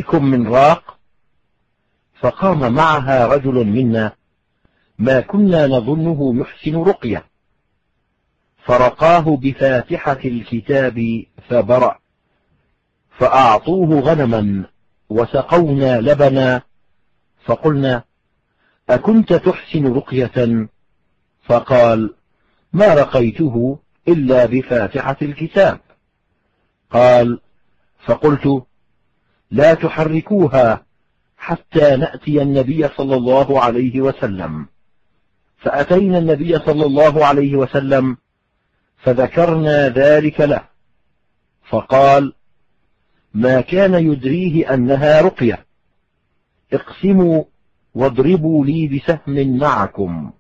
بكم من راق؟ فقام معها رجل منا ما كنا نظنه يحسن رقية، فرقاه بفاتحة الكتاب فبرأ، فأعطوه غنما وسقونا لبنا، فقلنا: أكنت تحسن رقية؟ فقال: ما رقيته إلا بفاتحة الكتاب. قال: فقلت: لا تحركوها حتى نأتي النبي صلى الله عليه وسلم. فأتينا النبي صلى الله عليه وسلم فذكرنا ذلك له، فقال: ما كان يدريه أنها رقية، اقسموا واضربوا لي بسهم معكم.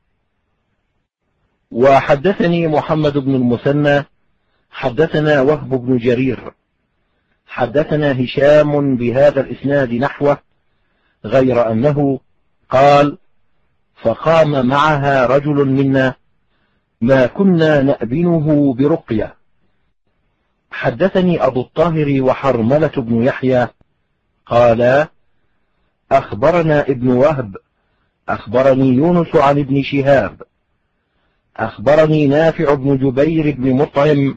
وحدثني محمد بن المثنى حدثنا وهب بن جرير حدثنا هشام بهذا الإسناد نحوه، غير أنه قال: فقام معها رجل منا ما كنا نأبنه برقية. حدثني أبو الطاهر وحرملة بن يحيى قالا: أخبرنا ابن وهب أخبرني يونس عن ابن شهاب أخبرني نافع بن جبير بن مطعم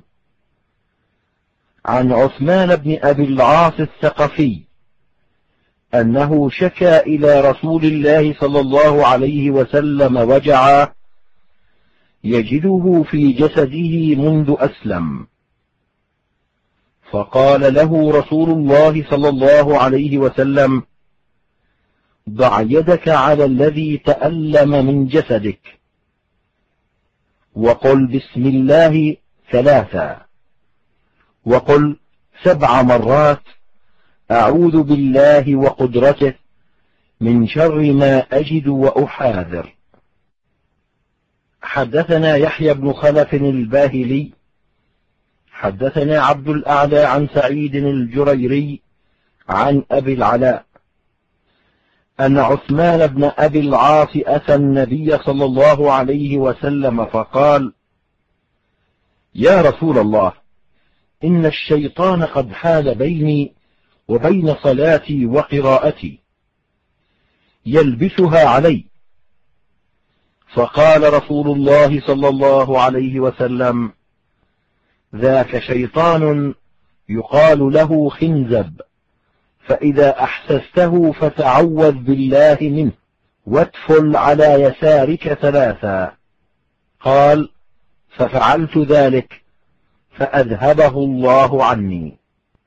عن عثمان بن أبي العاص الثقفي أنه شكى إلى رسول الله صلى الله عليه وسلم وجعا يجده في جسده منذ أسلم، فقال له رسول الله صلى الله عليه وسلم: ضع يدك على الذي تألم من جسدك، وقل بسم الله 3، وقل 7 مرات أعوذ بالله وقدرته من شر ما أجد وأحاذر. حدثنا يحيى بن خلف الباهلي حدثنا عبد الأعلى عن سعيد الجريري عن أبي العلاء أن عثمان بن أبي العاص أتى النبي صلى الله عليه وسلم فقال: يا رسول الله، إن الشيطان قد حال بيني وبين صلاتي وقراءتي، يلبسها علي. فقال رسول الله صلى الله عليه وسلم: ذاك شيطان يقال له خنزب، فإذا أحسسته فتعوذ بالله منه وادفل على يسارك 3. قال: ففعلت ذلك فأذهبه الله عني.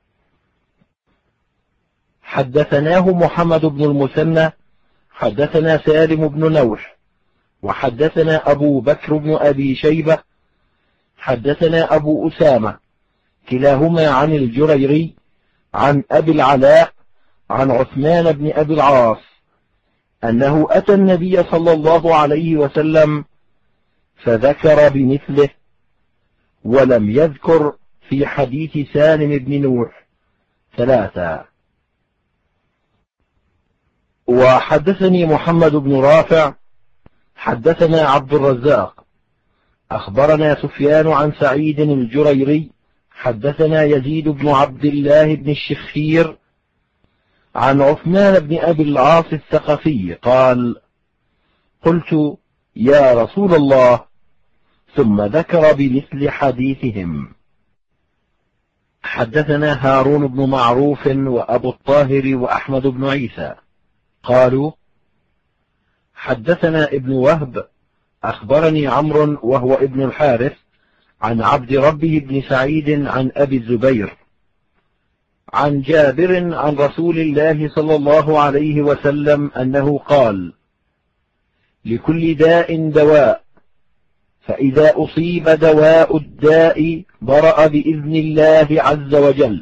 حدثناه محمد بن المثنى حدثنا سالم بن نوح وحدثنا أبو بكر بن أبي شيبة حدثنا أبو أسامة كلاهما عن الجريري عن أبي العلاء عن عثمان بن أبي العاص أنه أتى النبي صلى الله عليه وسلم فذكر بمثله، ولم يذكر في حديث سالم بن نوح 3. وحدثني محمد بن رافع حدثنا عبد الرزاق أخبرنا سفيان عن سعيد الجريري حدثنا يزيد بن عبد الله بن الشخير عن عثمان بن أبي العاص الثقفي قال: قلت: يا رسول الله، ثم ذكر بمثل حديثهم. حدثنا هارون بن معروف وأبو الطاهر وأحمد بن عيسى قالوا: حدثنا ابن وهب أخبرني عمرو وهو ابن الحارث عن عبد ربه بن سعيد عن أبي الزبير عن جابر عن رسول الله صلى الله عليه وسلم أنه قال: لكل داء دواء، فإذا أصيب دواء الداء برأ بإذن الله عز وجل.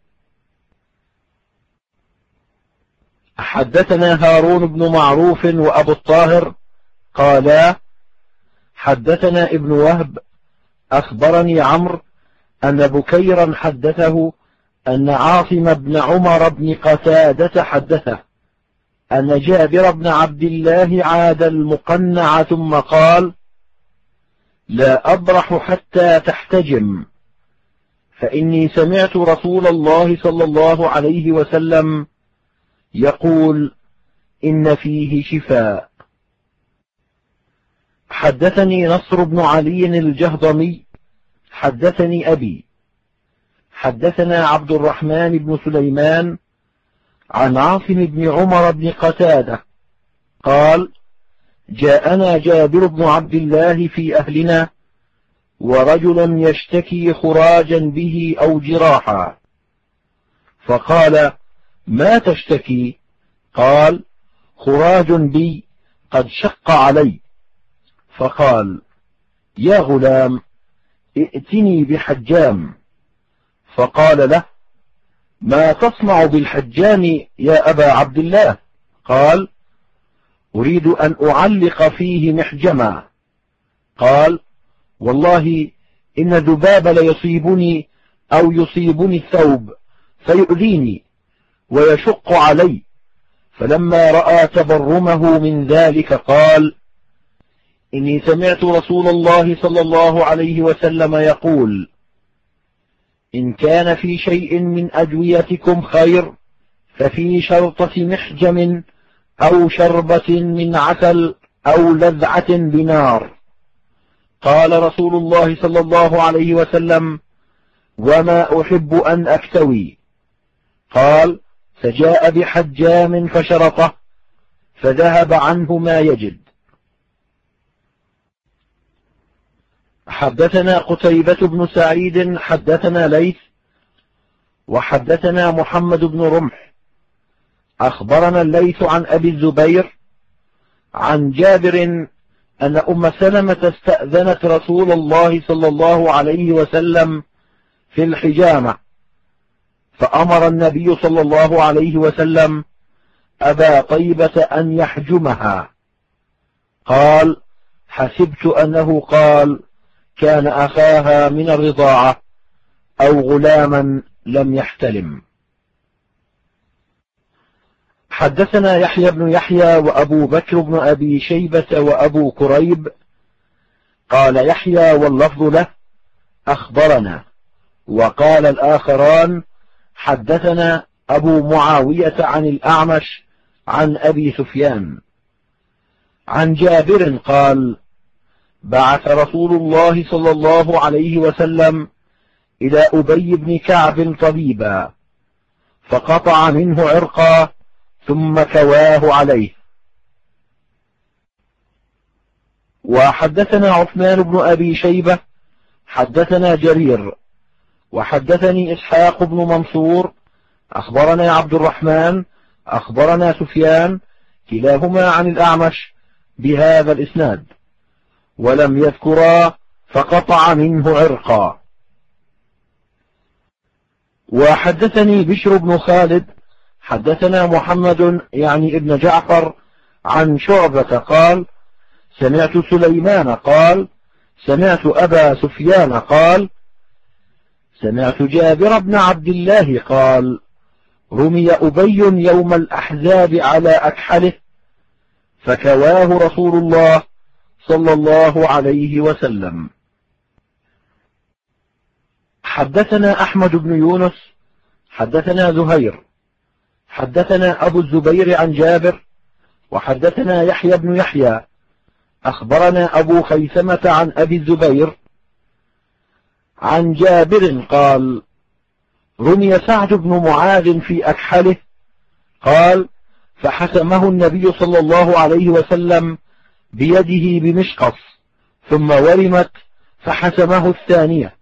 حدثنا هارون بن معروف وأبو الطاهر قالا: حدثنا ابن وهب أخبرني عمرو أن بكيرا حدثه أن عاصم بن عمر بن قتادة حدثه أن جابر بن عبد الله عاد المقنع ثم قال: لا أبرح حتى تحتجم، فإني سمعت رسول الله صلى الله عليه وسلم يقول: إن فيه شفاء. حدثني نصر بن علي الجهضمي حدثني أبي حدثنا عبد الرحمن بن سليمان عن عاصم بن عمر بن قتادة قال: جاءنا جابر بن عبد الله في أهلنا ورجل يشتكي خراجا به أو جراحا، فقال: ما تشتكي؟ قال: خراج بي قد شق علي. فقال: يا غلام، ائتني بحجام. فقال له: ما تصنع بالحجام يا أبا عبد الله؟ قال: أريد أن أعلق فيه محجما. قال: والله إن الذباب ليصيبني أو يصيبني الثوب فيؤذيني ويشق علي. فلما رأى تبرمه من ذلك قال: إني سمعت رسول الله صلى الله عليه وسلم يقول: إن كان في شيء من أدويتكم خير ففي شرطة محجم أو شربة من عسل أو لذعة بنار. قال رسول الله صلى الله عليه وسلم: وما أحب أن أكتوي. قال: فجاء بحجام فشرطه فذهب عنه ما يجد. حدثنا قتيبة بن سعيد حدثنا ليث وحدثنا محمد بن رمح أخبرنا الليث عن أبي الزبير عن جابر أن أم سلمة استأذنت رسول الله صلى الله عليه وسلم في الحجامة، فأمر النبي صلى الله عليه وسلم أبا طيبة أن يحجمها. قال: حسبت أنه قال: كان أخاها من الرضاعة أو غلاما لم يحتلم. حدثنا يحيى بن يحيى وأبو بكر بن أبي شيبة وأبو كريب. قال يحيى واللفظ له: أخبرنا. وقال الآخران: حدثنا أبو معاوية عن الأعمش عن أبي سفيان عن جابر قال: بعث رسول الله صلى الله عليه وسلم إلى أبي بن كعب طبيبا، فقطع منه عرقا ثم كواه عليه. وحدثنا عثمان بن أبي شيبة حدثنا جرير وحدثني إسحاق بن منصور أخبرنا عبد الرحمن أخبرنا سفيان كلاهما عن الأعمش بهذا الإسناد، ولم يذكرا فقطع منه عرقا. وحدثني بشر بن خالد حدثنا محمد يعني ابن جعفر عن شعبة قال: سمعت سليمان قال: سمعت أبا سفيان قال: سمعت جابر بن عبد الله قال: رمي أبي يوم الأحزاب على أكحله فكواه رسول الله صلى الله عليه وسلم. حدثنا أحمد بن يونس حدثنا زهير حدثنا أبو الزبير عن جابر وحدثنا يحيى بن يحيى أخبرنا أبو خيثمة عن أبي الزبير عن جابر قال: رمي سعد بن معاذ في أكحله قال: فحسمه النبي صلى الله عليه وسلم بيده بمشقص ثم ورمت فحسمه الثانية.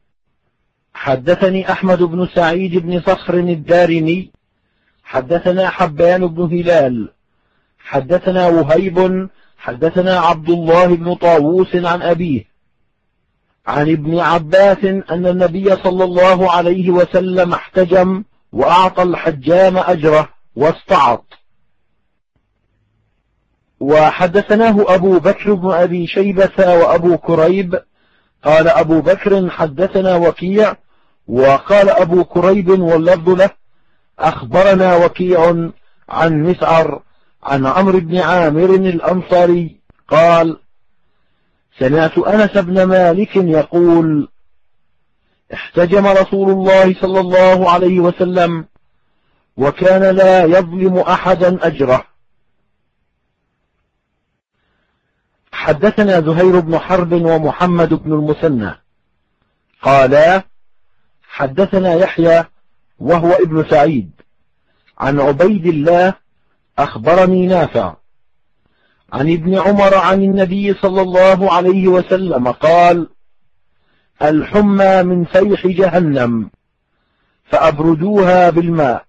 حدثني أحمد بن سعيد بن صخر الدارمي حدثنا حبان بن هلال حدثنا وهيب حدثنا عبد الله بن طاووس عن أبيه عن ابن عباس أن النبي صلى الله عليه وسلم احتجم وأعطى الحجام أجره واستعط. وحدثناه أبو بكر بن أبي شيبة وأبو كريب. قال أبو بكر: حدثنا وكيع. وقال أبو كريب واللفظ له: أخبرنا وكيع عن مسعر عن عمرو بن عامر الأنصاري قال: سمعت أنس بن مالك يقول: احتجم رسول الله صلى الله عليه وسلم وكان لا يظلم أحدا أجره. حدثنا زهير بن حرب ومحمد بن المثنى قالا حدثنا يحيى وهو ابن سعيد عن عبيد الله أخبرني نافع عن ابن عمر عن النبي صلى الله عليه وسلم قال الحمى من فيح جهنم فأبردوها بالماء.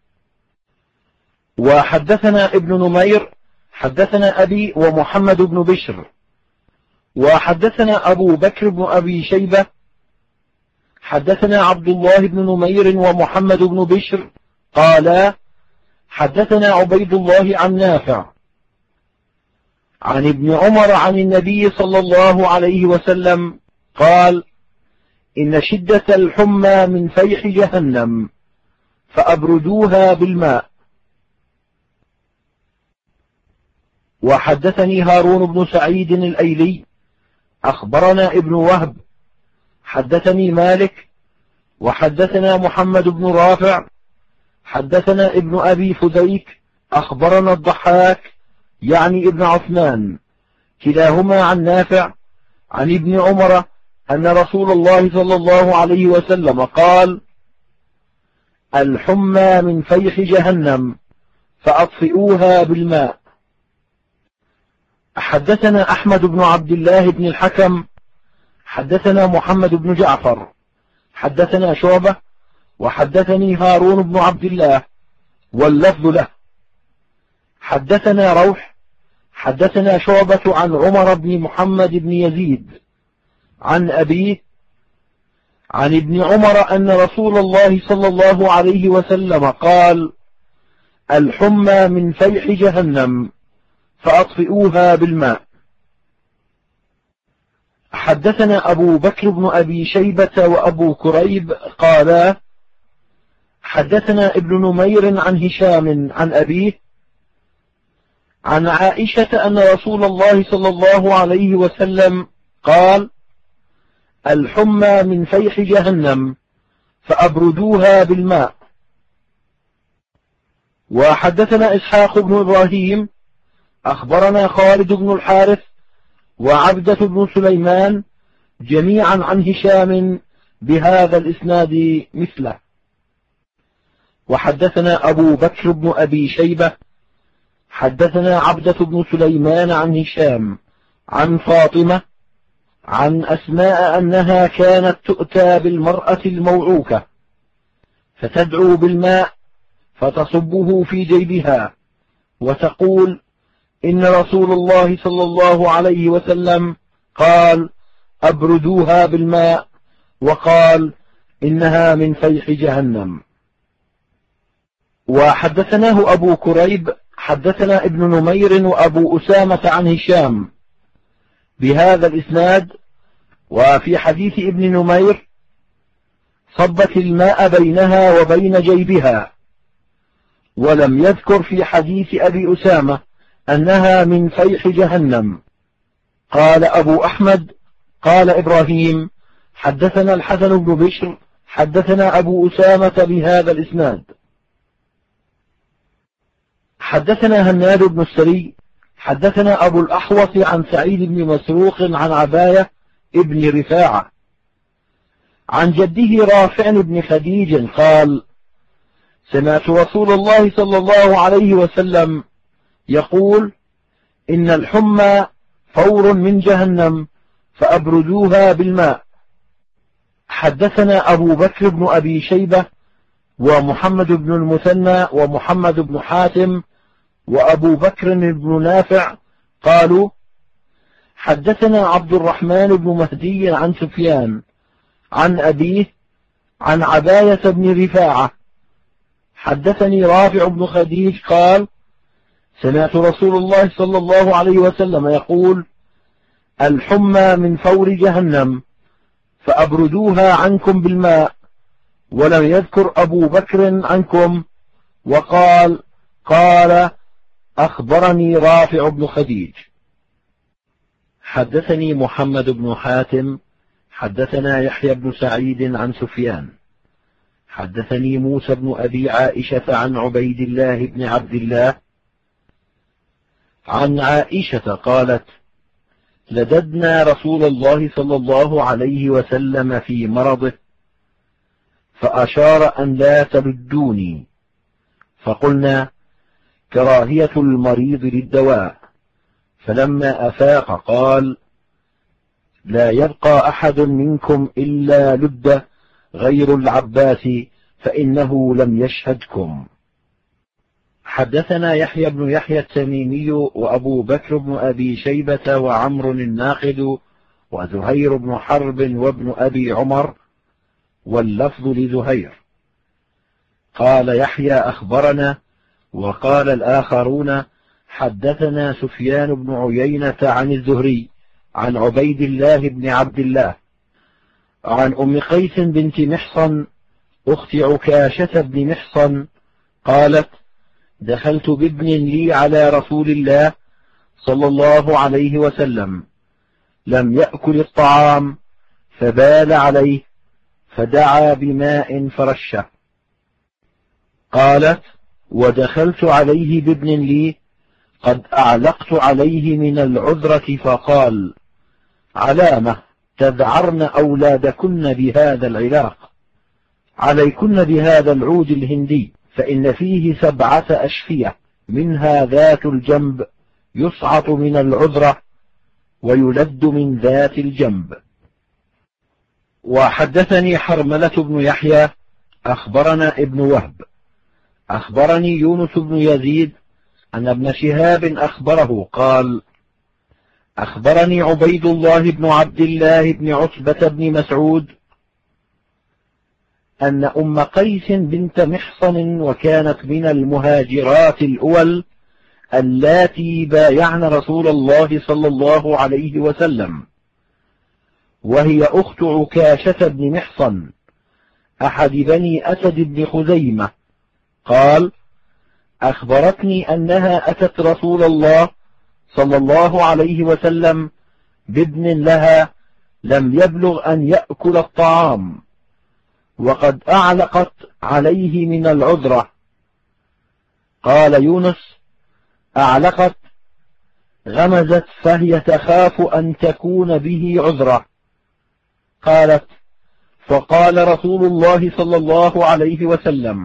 وحدثنا ابن نمير حدثنا أبي ومحمد بن بشر وحدثنا أبو بكر بن أبي شيبة حدثنا عبد الله بن نمير ومحمد بن بشر قالا حدثنا عبيد الله عن نافع عن ابن عمر عن النبي صلى الله عليه وسلم قال إن شدة الحمى من فيح جهنم فأبردوها بالماء. وحدثني هارون بن سعيد الأيلي أخبرنا ابن وهب حدثني مالك وحدثنا محمد بن رافع حدثنا ابن أبي فديك أخبرنا الضحاك يعني ابن عثمان كلاهما عن نافع عن ابن عمر أن رسول الله صلى الله عليه وسلم قال الحمى من فيح جهنم فأطفئوها بالماء. حدثنا أحمد بن عبد الله بن الحكم حدثنا محمد بن جعفر حدثنا شعبة وحدثني هارون بن عبد الله واللفظ له حدثنا روح حدثنا شعبة عن عمر بن محمد بن يزيد عن أبيه عن ابن عمر أن رسول الله صلى الله عليه وسلم قال الحمى من فيح جهنم فأطفئوها بالماء. حدثنا أبو بكر بن أبي شيبة وأبو كريب قالا حدثنا ابن نمير عن هشام عن أبيه عن عائشة أن رسول الله صلى الله عليه وسلم قال الحمى من فيح جهنم فأبردوها بالماء. وحدثنا إسحاق بن إبراهيم أخبرنا خالد بن الحارث وعبدة بن سليمان جميعا عن هشام بهذا الإسناد مثله. وحدثنا أبو بكر بن أبي شيبة حدثنا عبدة بن سليمان عن هشام عن فاطمة عن أسماء أنها كانت تؤتى بالمرأة الموعوكة فتدعو بالماء فتصبه في جيبها وتقول إن رسول الله صلى الله عليه وسلم قال أبردوها بالماء وقال إنها من فيح جهنم. وحدثناه أبو كريب حدثنا ابن نمير وأبو أسامة عن هشام بهذا الإسناد. وفي حديث ابن نمير صبت الماء بينها وبين جيبها، ولم يذكر في حديث أبي أسامة أنها من فيح جهنم. قال أبو أحمد قال إبراهيم حدثنا الحسن بن بشر حدثنا أبو أسامة بهذا الإسناد. حدثنا هناد بن السري حدثنا أبو الأحوص عن سعيد بن مسروق عن عباية ابن رفاعة عن جده رافع بن خديج قال سمعت رسول الله صلى الله عليه وسلم يقول إن الحمى فور من جهنم فأبردوها بالماء. حدثنا أبو بكر بن أبي شيبة ومحمد بن المثنى ومحمد بن حاتم وأبو بكر بن نافع قالوا حدثنا عبد الرحمن بن مهدي عن سفيان عن أبيه عن عباية بن رفاعة حدثني رافع بن خديج قال سمعت رسول الله صلى الله عليه وسلم يقول الحمى من فور جهنم فأبردوها عنكم بالماء، ولم يذكر أبو بكر عنكم وقال قال أخبرني رافع بن خديج. حدثني محمد بن حاتم حدثنا يحيى بن سعيد عن سفيان حدثني موسى بن أبي عائشة عن عبيد الله بن عبد الله عن عائشة قالت: لددنا رسول الله صلى الله عليه وسلم في مرضه فأشار أن لا تلدوني، فقلنا: كراهية المريض للدواء. فلما أفاق قال: لا يبقى أحد منكم إلا لد غير العباس فإنه لم يشهدكم. حدثنا يحيى بن يحيى التميمي وأبو بكر بن أبي شيبة وعمر الناقد وزهير بن حرب وابن أبي عمر، واللفظ لزهير. قال يحيى: أخبرنا. وقال الآخرون: حدثنا سفيان بن عيينة عن الزهري عن عبيد الله بن عبد الله عن أم قيس بنت محصن أخت عكاشة بن محصن قالت: دخلت بابن لي على رسول الله صلى الله عليه وسلم، لم يأكل الطعام فبال عليه فدعا بماء فرشه. قالت: ودخلت عليه بابن لي قد أعلقت عليه من العذرة فقال: علامة تذعرن أولادكن بهذا العلاق، عليكن بهذا العود الهندي، فإن فيه 7 أشفية، منها ذات الجنب يصعط من العذرة ويلد من ذات الجنب. وحدثني حرملة بن يحيى أخبرنا ابن وهب أخبرني يونس بن يزيد أن ابن شهاب أخبره قال: أخبرني عبيد الله بن عبد الله بن عتبة بن مسعود أن أم قيس بنت محصن، وكانت من المهاجرات الأول اللاتي بايعن رسول الله صلى الله عليه وسلم، وهي أخت عكاشة بن محصن أحد بني أسد بن خزيمة، قال: أخبرتني أنها أتت رسول الله صلى الله عليه وسلم بابن لها لم يبلغ أن يأكل الطعام، وقد أعلقت عليه من العذرة. قال يونس: أعلقت غمزت، فهي تخاف أن تكون به عذرة. قالت: فقال رسول الله صلى الله عليه وسلم: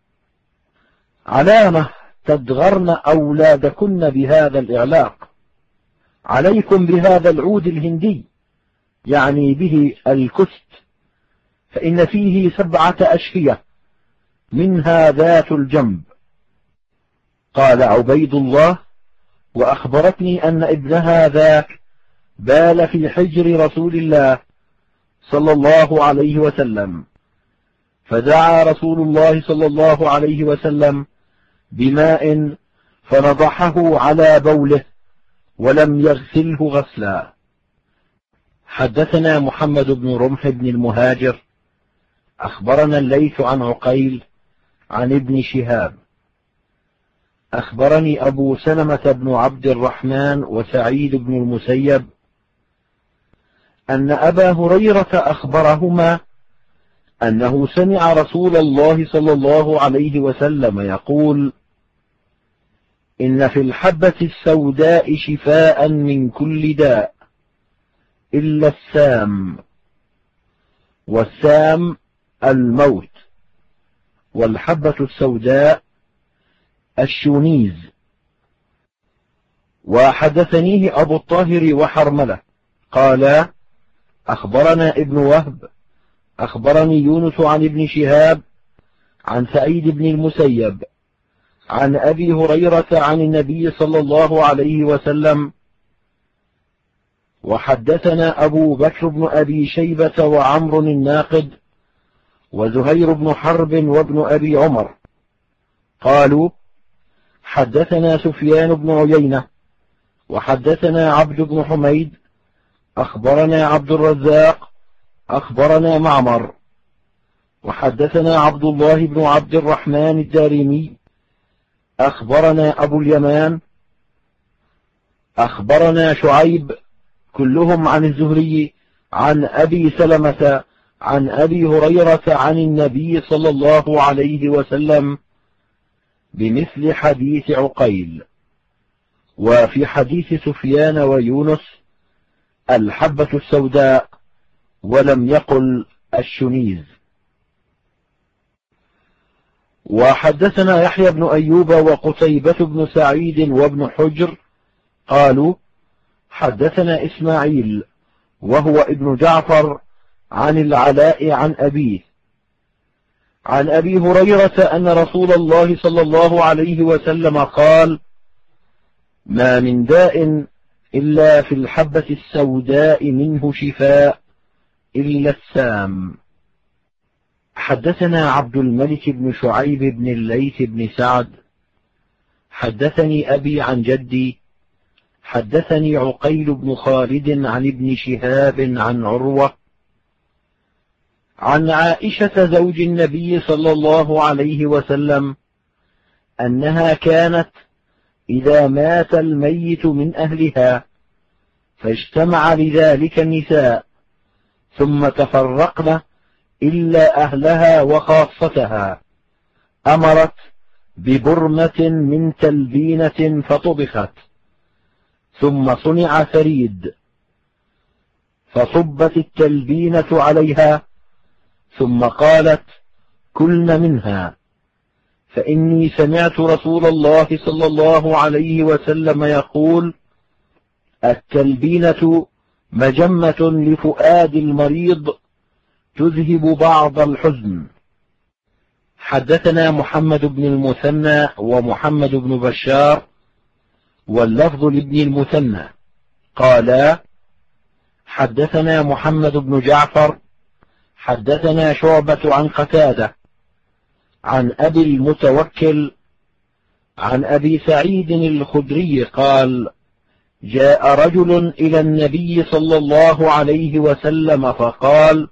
علامة تدغرن أولادكن بهذا الإعلاق، عليكم بهذا العود الهندي، يعني به الكست، فإن فيه 7 أشفية، منها ذات الجنب. قال عبيد الله: وأخبرتني أن ابنها ذاك بال في حجر رسول الله صلى الله عليه وسلم، فدعا رسول الله صلى الله عليه وسلم بماء فنضحه على بوله ولم يغسله غسلا. حدثنا محمد بن رمح بن المهاجر أخبرنا الليث عن عقيل عن ابن شهاب أخبرني أبو سلمة بن عبد الرحمن وسعيد بن المسيب أن أبا هريرة أخبرهما أنه سمع رسول الله صلى الله عليه وسلم يقول: إن في الحبة السوداء شفاء من كل داء إلا السام، والسام الموت، والحبة السوداء الشونيز. وحدثنيه أبو الطاهر وحرملة قال: أخبرنا ابن وهب أخبرني يونس عن ابن شهاب عن سعيد بن المسيب عن أبي هريرة عن النبي صلى الله عليه وسلم. وحدثنا أبو بكر بن أبي شيبة وعمر الناقد وزهير بن حرب وابن أبي عمر قالوا: حدثنا سفيان بن عيينة وحدثنا عبد بن حميد أخبرنا عبد الرزاق أخبرنا معمر وحدثنا عبد الله بن عبد الرحمن الدارمي أخبرنا أبو اليمان أخبرنا شعيب، كلهم عن الزهري عن أبي سلمة عن أبي هريرة عن النبي صلى الله عليه وسلم بمثل حديث عقيل. وفي حديث سفيان ويونس الحبة السوداء، ولم يقل الشنيز. وحدثنا يحيى بن أيوب وقتيبة بن سعيد وابن حجر قالوا حدثنا إسماعيل وهو ابن جعفر عن العلاء عن أبيه عن أبي هريرة أن رسول الله صلى الله عليه وسلم قال: ما من داء إلا في الحبة السوداء منه شفاء إلا السام. حدثنا عبد الملك بن شعيب بن الليث بن سعد حدثني أبي عن جدي حدثني عقيل بن خالد عن ابن شهاب عن عروة عن عائشة زوج النبي صلى الله عليه وسلم أنها كانت إذا مات الميت من أهلها فاجتمع لذلك النساء ثم تفرقن إلا أهلها وخاصتها أمرت ببرمة من تلبينة فطبخت، ثم صنع ثريد فصبت التلبينة عليها، ثم قالت: كلن منها، فإني سمعت رسول الله صلى الله عليه وسلم يقول: التلبينة مجمة لفؤاد المريض تذهب بعض الحزن. حدثنا محمد بن المثنى ومحمد بن بشار واللفظ لابن المثنى قالا: حدثنا محمد بن جعفر حدثنا شعبة عن قتادة عن أبي المتوكل عن أبي سعيد الخدري قال: جاء رجل إلى النبي صلى الله عليه وسلم فقال: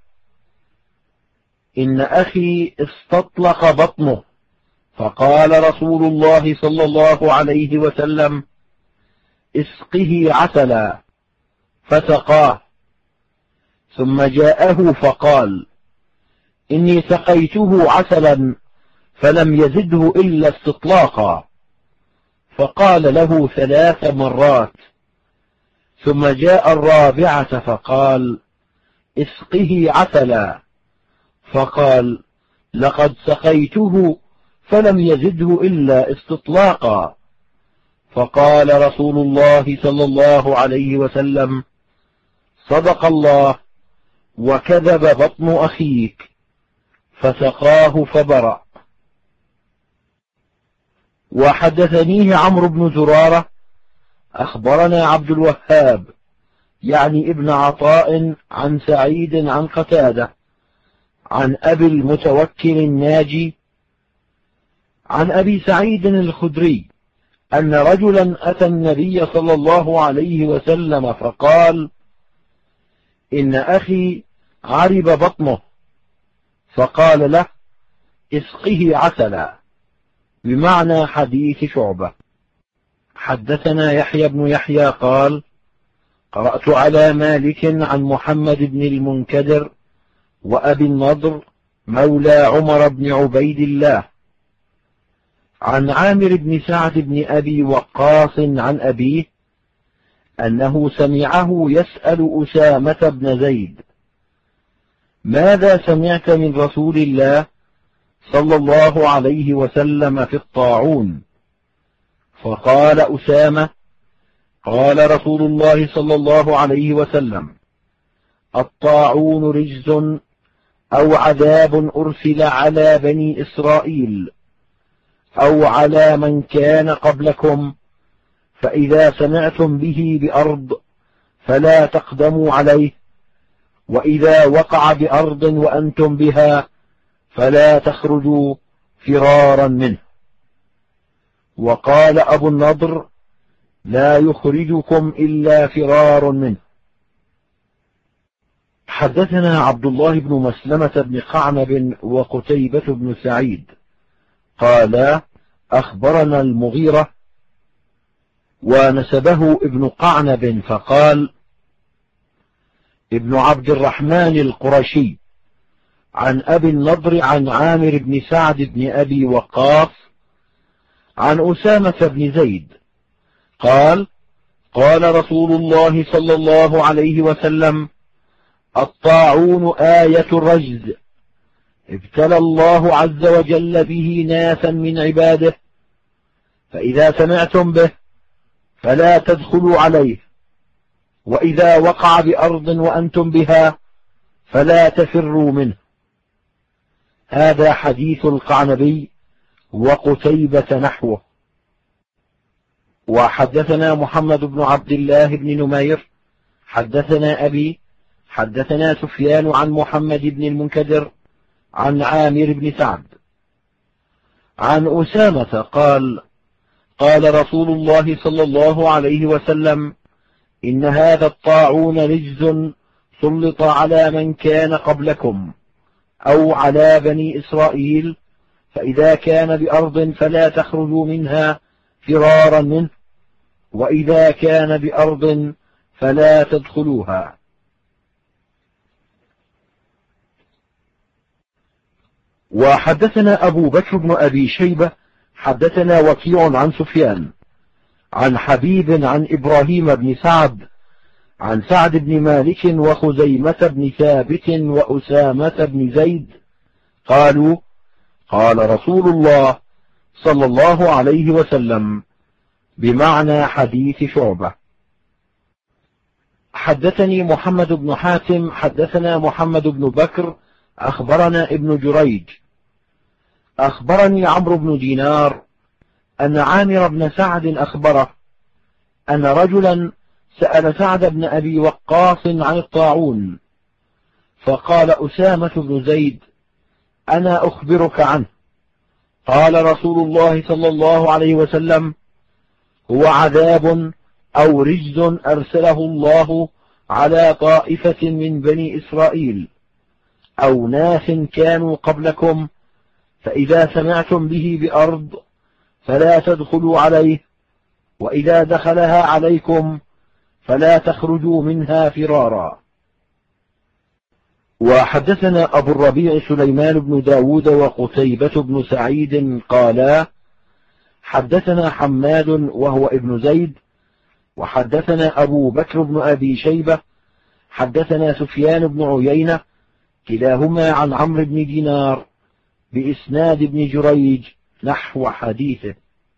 إن أخي استطلق بطنه، فقال رسول الله صلى الله عليه وسلم: اسقه عسلا، فسقاه، ثم جاءه فقال: إني سقيته عسلا فلم يزده إلا استطلاقا، فقال له 3 مرات، ثم جاء الرابعة فقال: اسقه عسلا، فقال: لقد سقيته فلم يزده إلا استطلاقا، فقال رسول الله صلى الله عليه وسلم: صدق الله وكذب بطن أخيك، فسقاه فبرأ. وحدثنيه عمرو بن زرارة أخبرنا عبد الوهاب يعني ابن عطاء عن سعيد عن قتادة عن أبي المتوكل الناجي عن أبي سعيد الخدري أن رجلا أتى النبي صلى الله عليه وسلم فقال: إن أخي عرب بطنه، فقال له: اسقه عسلا، بمعنى حديث شعبة. حدثنا يحيى بن يحيى قال: قرأت على مالك عن محمد بن المنكدر وأبي النضر مولى عمر بن عبيد الله عن عامر بن سعد بن أبي وقاص عن أبيه أنه سمعه يسأل أسامة بن زيد: ماذا سمعت من رسول الله صلى الله عليه وسلم في الطاعون؟ فقال أسامة: قال رسول الله صلى الله عليه وسلم: الطاعون رجز أو عذاب أرسل على بني إسرائيل أو على من كان قبلكم، فإذا سمعتم به بأرض فلا تقدموا عليه، وإذا وقع بأرض وأنتم بها فلا تخرجوا فرارا منه. وقال أبو النضر: لا يخرجكم إلا فرار منه. حدثنا عبد الله بن مسلمة بن قعنب وقتيبة بن سعيد قالا: أخبرنا المغيرة، ونسبه ابن قعنب فقال: ابن عبد الرحمن القرشي عن أبي النضر عن عامر بن سعد بن أبي وقاص عن أسامة بن زيد قال: قال رسول الله صلى الله عليه وسلم: الطاعون آية الرجز، ابتلى الله عز وجل به ناسا من عباده، فإذا سمعتم به فلا تدخلوا عليه، وإذا وقع بأرض وأنتم بها فلا تفروا منه. هذا حديث القعنبي وقتيبة نحوه. وحدثنا محمد بن عبد الله بن نمير حدثنا أبي حدثنا سفيان عن محمد بن المنكدر عن عامر بن سعد عن أسامة قال: قال رسول الله صلى الله عليه وسلم: إن هذا الطاعون رجز سلط على من كان قبلكم أو على بني إسرائيل، فإذا كان بأرض فلا تخرجوا منها فرارا منه، وإذا كان بأرض فلا تدخلوها. وحدثنا أبو بكر بن أبي شيبة حدثنا وكيع عن سفيان عن حبيب عن إبراهيم بن سعد عن سعد بن مالك وخزيمة بن ثابت وأسامة بن زيد قالوا: قال رسول الله صلى الله عليه وسلم، بمعنى حديث شعبة. حدثني محمد بن حاتم حدثنا محمد بن بكر أخبرنا ابن جريج أخبرني عمرو بن دينار أن عامر بن سعد أخبره أن رجلا سأل سعد بن أبي وقاص عن الطاعون، فقال أسامة بن زيد: أنا أخبرك عنه. قال رسول الله صلى الله عليه وسلم: هو عذاب أو رجز أرسله الله على طائفة من بني إسرائيل أو ناس كانوا قبلكم، فإذا سمعتم به بأرض فلا تدخلوا عليه، وإذا دخلها عليكم فلا تخرجوا منها فرارا. وحدثنا أبو الربيع سليمان بن داود وقتيبة بن سعيد قالا: حدثنا حماد وهو ابن زيد وحدثنا أبو بكر بن أبي شيبة حدثنا سفيان بن عيينة كلاهما عن عمرو بن دينار بإسناد ابن جريج نحو حديثه.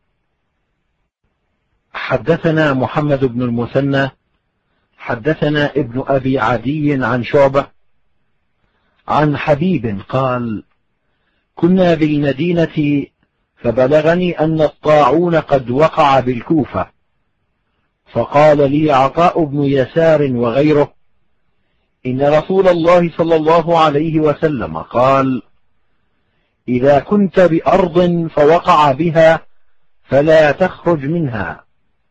حدثنا محمد بن المثنى حدثنا ابن أبي عدي عن شعبة عن حبيب قال: كنا بالمدينة فبلغني أن الطاعون قد وقع بالكوفة، فقال لي عطاء بن يسار وغيره: إن رسول الله صلى الله عليه وسلم قال: إذا كنت بأرض فوقع بها فلا تخرج منها،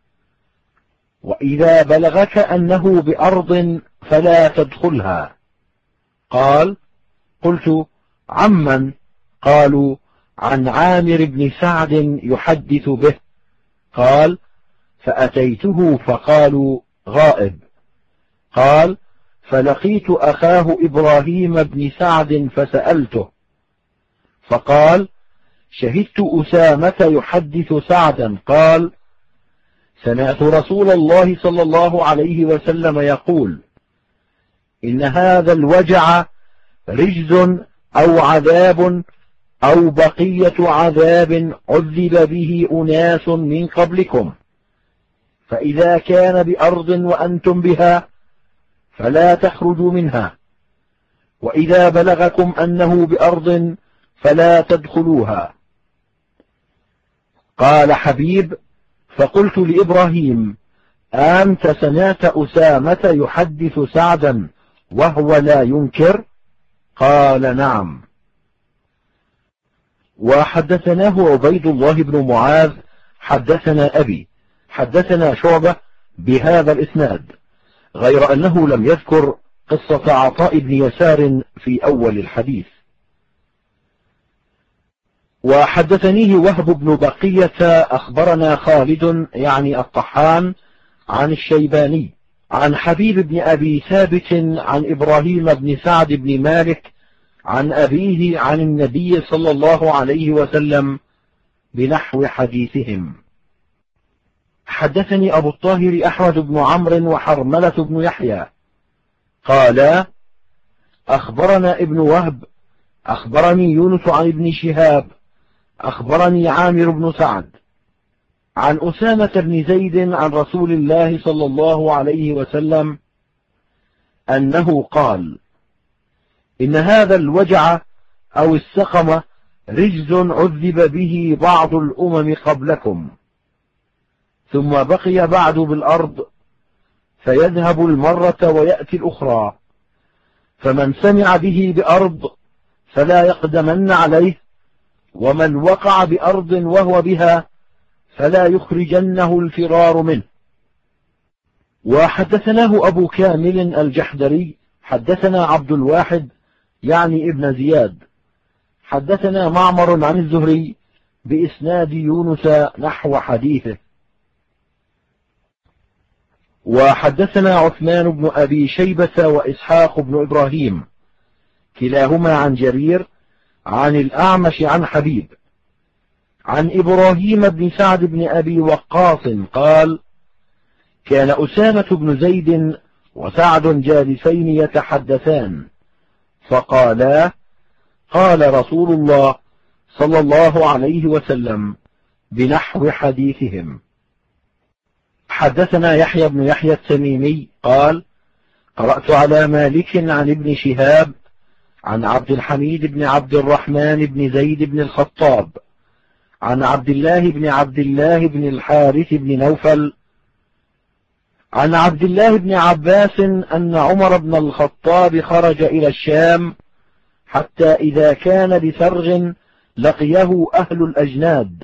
وإذا بلغك أنه بأرض فلا تدخلها. قال: قلت: عمن؟ قالوا: عن عامر بن سعد يحدث به. قال: فأتيته فقالوا: غائب. قال: فلقيت أخاه إبراهيم بن سعد فسألته، فقال: شهدت أسامة يحدث سعدا قال: سمعت رسول الله صلى الله عليه وسلم يقول: إن هذا الوجع رجز أو عذاب أو بقية عذاب عذب به أناس من قبلكم، فإذا كان بأرض وأنتم بها فلا تخرجوا منها، وإذا بلغكم أنه بأرض فلا تدخلوها. قال حبيب: فقلت لإبراهيم: أنت سمعت أسامة يحدث سعدا وهو لا ينكر؟ قال: نعم. وحدثناه عبيد الله بن معاذ حدثنا أبي حدثنا شعبة بهذا الإسناد، غير أنه لم يذكر قصة عطاء بن يسار في أول الحديث. وحدثنيه وهب بن بقية أخبرنا خالد يعني الطحان عن الشيباني عن حبيب بن أبي ثابت عن إبراهيم بن سعد بن مالك عن أبيه عن النبي صلى الله عليه وسلم بنحو حديثهم. حدثني أبو الطاهر أحمد بن عمرو وحرملة بن يحيى قالا أخبرنا ابن وهب أخبرني يونس عن ابن شهاب أخبرني عامر بن سعد عن أسامة بن زيد عن رسول الله صلى الله عليه وسلم أنه قال إن هذا الوجع أو السقم رجز عذب به بعض الأمم قبلكم ثم بقي بعد بالأرض فيذهب المرة ويأتي الأخرى، فمن سمع به بأرض فلا يقدمن عليه، ومن وقع بأرض وهو بها فلا يخرجنه الفرار منه. وحدثناه أبو كامل الجحدري حدثنا عبد الواحد يعني ابن زياد حدثنا معمر عن الزهري بإسناد يونس نحو حديثه. وحدثنا عثمان بن أبي شيبة وإسحاق بن إبراهيم كلاهما عن جرير عن الأعمش عن حبيب عن إبراهيم بن سعد بن أبي وقاص قال كان أسامة بن زيد وسعد جالسين يتحدثان فقالا قال رسول الله صلى الله عليه وسلم بنحو حديثهم. حدثنا يحيى بن يحيى التميمي قال قرأت على مالك عن ابن شهاب عن عبد الحميد بن عبد الرحمن بن زيد بن الخطاب عن عبد الله بن الحارث بن نوفل عن عبد الله بن عباس أن عمر بن الخطاب خرج إلى الشام حتى إذا كان بسرغ لقيه أهل الأجناد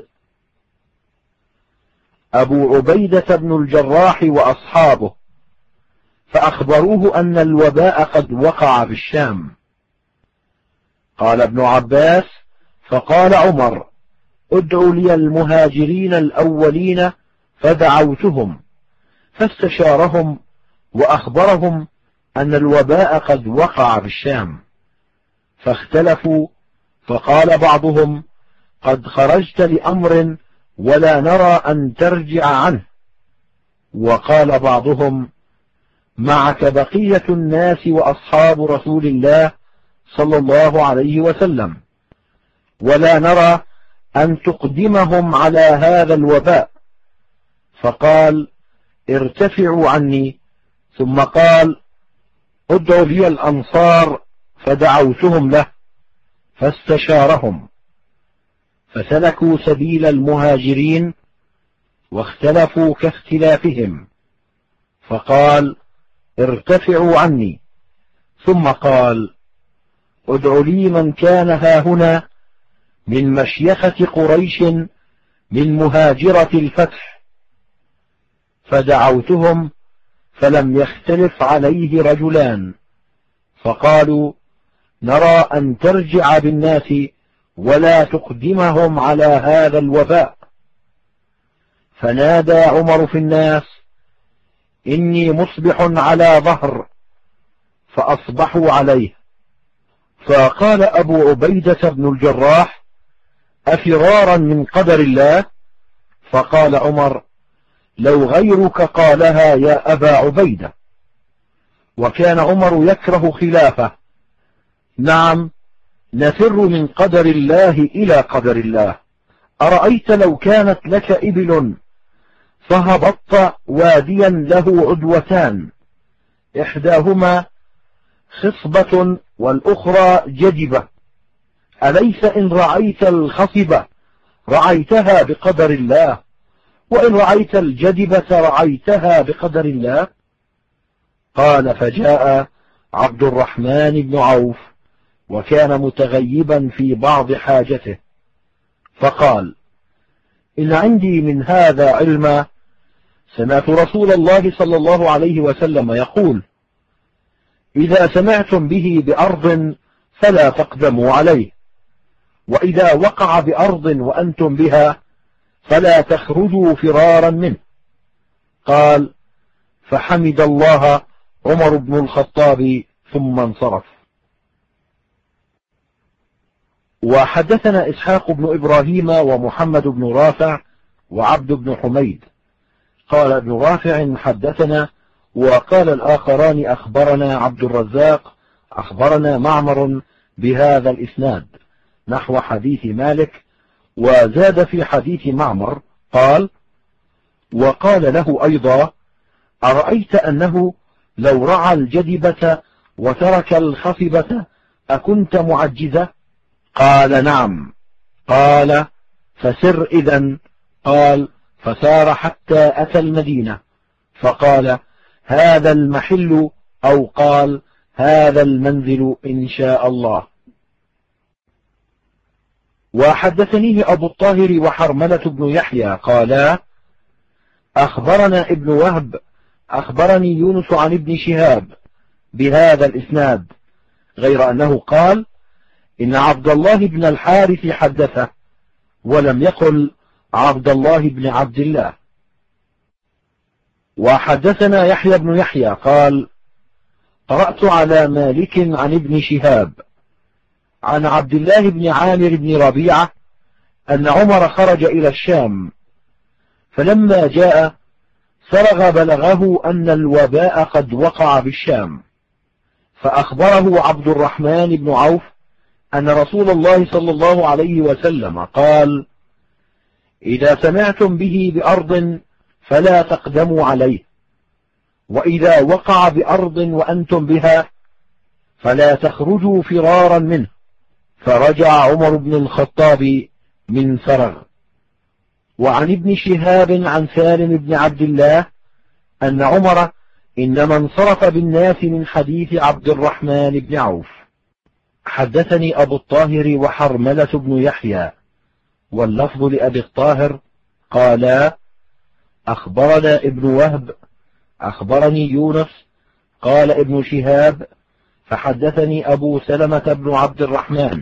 أبو عبيدة بن الجراح وأصحابه فأخبروه أن الوباء قد وقع بالشام. قال ابن عباس فقال عمر ادعوا لي المهاجرين الأولين فدعوتهم فاستشارهم وأخبرهم أن الوباء قد وقع بالشام فاختلفوا، فقال بعضهم قد خرجت لأمر ولا نرى أن ترجع عنه، وقال بعضهم معك بقية الناس وأصحاب رسول الله صلى الله عليه وسلم ولا نرى أن تقدمهم على هذا الوباء، فقال ارتفعوا عني، ثم قال ادعوا لي الأنصار فدعوتهم له فاستشارهم فسلكوا سبيل المهاجرين واختلفوا كاختلافهم، فقال ارتفعوا عني، ثم قال ادعوا لي من كان هاهنا من مشيخة قريش من مهاجرة الفتح، فدعوتهم فلم يختلف عليه رجلان، فقالوا نرى أن ترجع بالناس ولا تقدمهم على هذا الوباء. فنادى عمر في الناس إني مصبح على ظهر، فأصبحوا عليه. فقال أبو عبيدة بن الجراح أفرارا من قدر الله؟ فقال عمر لو غيرك قالها يا أبا عبيدة. وكان عمر يكره خلافه. نعم نفر من قدر الله إلى قدر الله. أرأيت لو كانت لك إبل فهبطت واديا له عدوتان إحداهما خصبة والأخرى جدبة، أليس إن رعيت الخصبة رعيتها بقدر الله، وإن رعيت الجدبة رعيتها بقدر الله؟ قال فجاء عبد الرحمن بن عوف وكان متغيبا في بعض حاجته، فقال إن عندي من هذا علما، سمعت رسول الله صلى الله عليه وسلم يقول إذا سمعتم به بأرض فلا تقدموا عليه، وإذا وقع بأرض وأنتم بها فلا تخرجوا فرارا منه. قال فحمد الله عمر بن الخطاب ثم انصرف. وحدثنا إسحاق بن إبراهيم ومحمد بن رافع وعبد بن حميد. قال ابن رافع حدثنا، وقال الآخران أخبرنا عبد الرزاق أخبرنا معمر بهذا الإسناد نحو حديث مالك، وزاد في حديث معمر قال: وقال له أيضا: أرأيت أنه لو رعى الجدبة وترك الخصبة أكنت معجزة؟ قال: نعم. قال: فسر إذن. قال: فسار حتى أتى المدينة فقال: هذا المحل، أو قال: هذا المنزل إن شاء الله. وحدثنيه أبو الطاهر وحرملة بن يحيى قالا: أخبرنا ابن وهب أخبرني يونس عن ابن شهاب بهذا الإسناد، غير أنه قال: إن عبد الله بن الحارث حدثه، ولم يقل عبد الله بن عبد الله. وحدثنا يحيى بن يحيى قال: قرأت على مالك عن ابن شهاب عن عبد الله بن عامر بن ربيعة أن عمر خرج إلى الشام، فلما جاء سرغ بلغه أن الوباء قد وقع بالشام، فأخبره عبد الرحمن بن عوف أن رسول الله صلى الله عليه وسلم قال: إذا سمعتم به بأرض فلا تقدموا عليه، وإذا وقع بأرض وأنتم بها فلا تخرجوا فرارا منه. فرجع عمر بن الخطاب من سرغ. وعن ابن شهاب عن سالم بن عبد الله أن عمر إنما انصرف بالناس من حديث عبد الرحمن بن عوف. حدثني أبو الطاهر وحرملة بن يحيى، واللفظ لأبي الطاهر قالا: أخبرنا ابن وهب أخبرني يونس قال ابن شهاب فحدثني أبو سلمة بن عبد الرحمن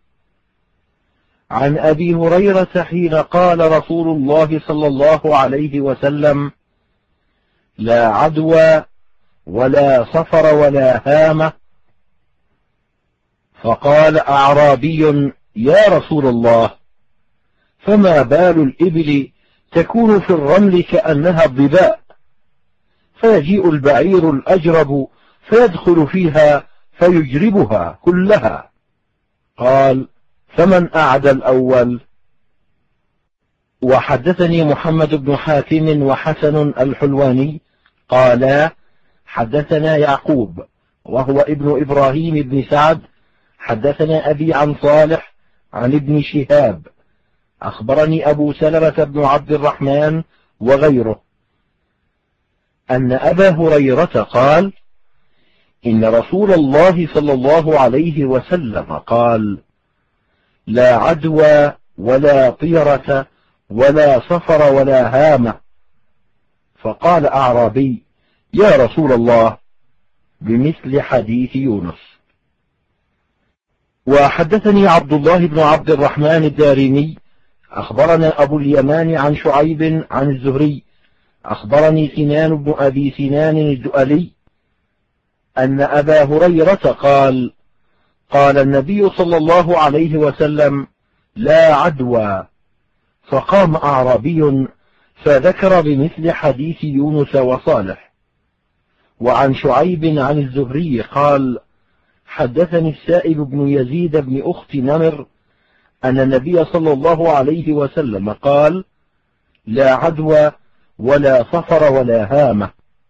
عن أبي هريرة حين قال رسول الله صلى الله عليه وسلم: لا عدوى ولا صفر ولا هامة. فقال أعرابي: يا رسول الله، فما بال الإبل تكون في الرمل كأنها الظباء، فيجيء البعير الأجرب فيدخل فيها فيجربها كلها؟ قال: فمن أعدى الأول؟ وحدثني محمد بن حاتم وحسن الحلواني قالا: حدثنا يعقوب وهو ابن إبراهيم بن سعد حدثنا أبي عن صالح عن ابن شهاب أخبرني أبو سلمة بن عبد الرحمن وغيره أن أبا هريرة قال: إن رسول الله صلى الله عليه وسلم قال: لا عدوى ولا طيرة ولا صفر ولا هامة. فقال أعرابي: يا رسول الله، بمثل حديث يونس. وحدثني عبد الله بن عبد الرحمن الدارمي أخبرنا أبو اليمان عن شعيب عن الزهري أخبرني سنان بن أبي سنان الدؤلي أن أبا هريرة قال: قال النبي صلى الله عليه وسلم: لا عدوى. فقام أعرابي فذكر بمثل حديث يونس وصالح. وعن شعيب عن الزهري قال: حدثني السائب بن يزيد بن أخت نمر أن النبي صلى الله عليه وسلم قال: لا عدوى ولا صفر ولا هامة.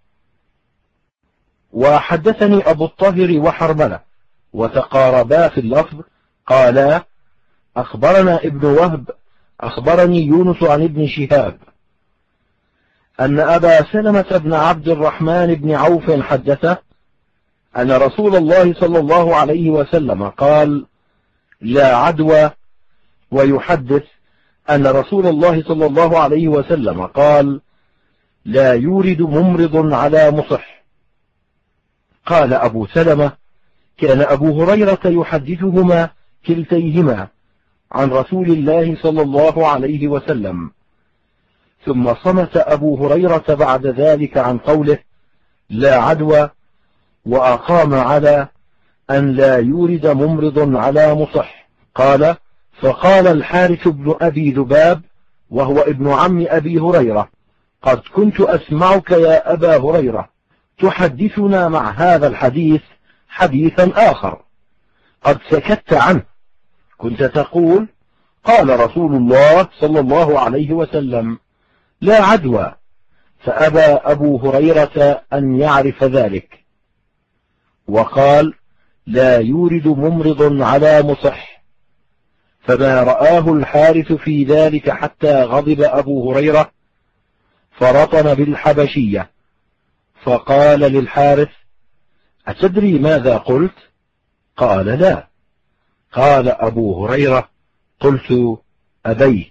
وحدثني أبو الطاهر وحرملة وتقاربا في اللفظ قالا: أخبرنا ابن وهب أخبرني يونس عن ابن شهاب أن أبا سلمة بن عبد الرحمن بن عوف حدثه أن رسول الله صلى الله عليه وسلم قال: لا عدوى، ويحدث أن رسول الله صلى الله عليه وسلم قال: لا يورد ممرض على مصح. قال أبو سلمة: كان أبو هريرة يحدثهما كلتيهما عن رسول الله صلى الله عليه وسلم. ثم صمت أبو هريرة بعد ذلك عن قوله: لا عدوى، وأقام على أن لا يورد ممرض على مصح. قال: فقال الحارث بن أبي ذباب وهو ابن عم أبي هريرة: قد كنت أسمعك يا أبا هريرة تحدثنا مع هذا الحديث حديثا آخر قد سكت عنه، كنت تقول: قال رسول الله صلى الله عليه وسلم: لا عدوى، فأبى أبو هريرة أن يعرف ذلك، وقال: لا يورد ممرض على مصح. فما رآه الحارث في ذلك حتى غضب أبو هريرة فرطن بالحبشية، فقال للحارث: أتدري ماذا قلت؟ قال: لا. قال أبو هريرة: قلت: أبيت.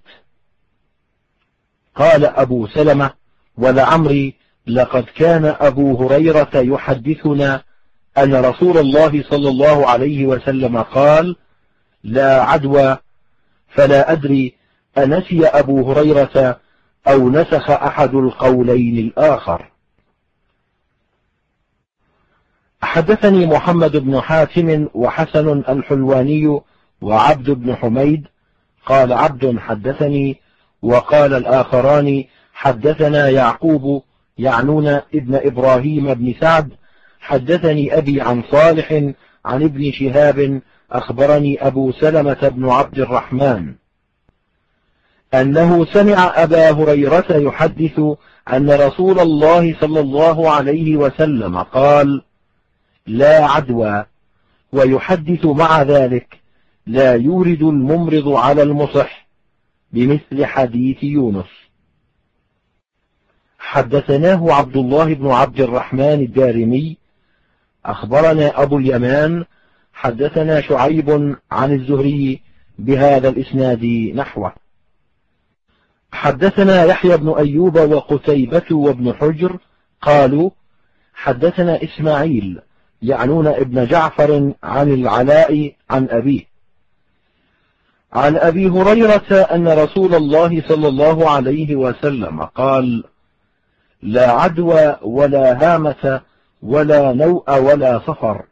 قال أبو سلمة: ولعمري لقد كان أبو هريرة يحدثنا أن رسول الله صلى الله عليه وسلم قال: لا عدوى، فلا أدري أنسي أبو هريرة أو نسخ أحد القولين الآخر. حدثني محمد بن حاتم وحسن الحلواني وعبد بن حميد قال عبد حدثني، وقال الآخران حدثنا يعقوب يعنون ابن إبراهيم بن سعد حدثني أبي عن صالح عن ابن شهاب أخبرني أبو سلمة بن عبد الرحمن أنه سمع أبا هريرة يحدث أن رسول الله صلى الله عليه وسلم قال: لا عدوى، ويحدث مع ذلك: لا يورد الممرض على المصح، بمثل حديث يونس. حدثناه عبد الله بن عبد الرحمن الدارمي أخبرنا أبو اليمان حدثنا شعيب عن الزهري بهذا الإسناد نحوه. حدثنا يحيى بن أيوب وقتيبة وابن حجر قالوا: حدثنا إسماعيل يعنون ابن جعفر عن العلاء عن أبيه عن أبي هريرة أن رسول الله صلى الله عليه وسلم قال: لا عدوى ولا هامة ولا نوء ولا صفر.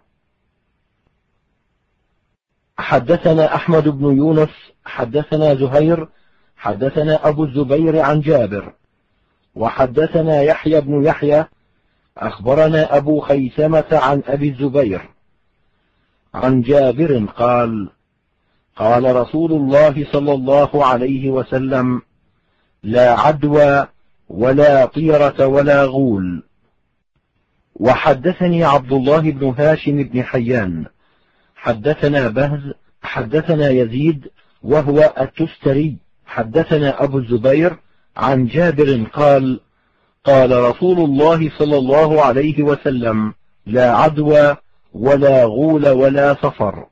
حدثنا أحمد بن يونس حدثنا زهير حدثنا أبو الزبير عن جابر، وحدثنا يحيى بن يحيى أخبرنا أبو خيثمة عن أبي الزبير عن جابر قال: قال رسول الله صلى الله عليه وسلم: لا عدوى ولا طيرة ولا غول. وحدثني عبد الله بن هاشم بن حيان حدثنا بهز حدثنا يزيد وهو التستري حدثنا أبو الزبير عن جابر قال: قال رسول الله صلى الله عليه وسلم: لا عدوى ولا غول ولا صفر.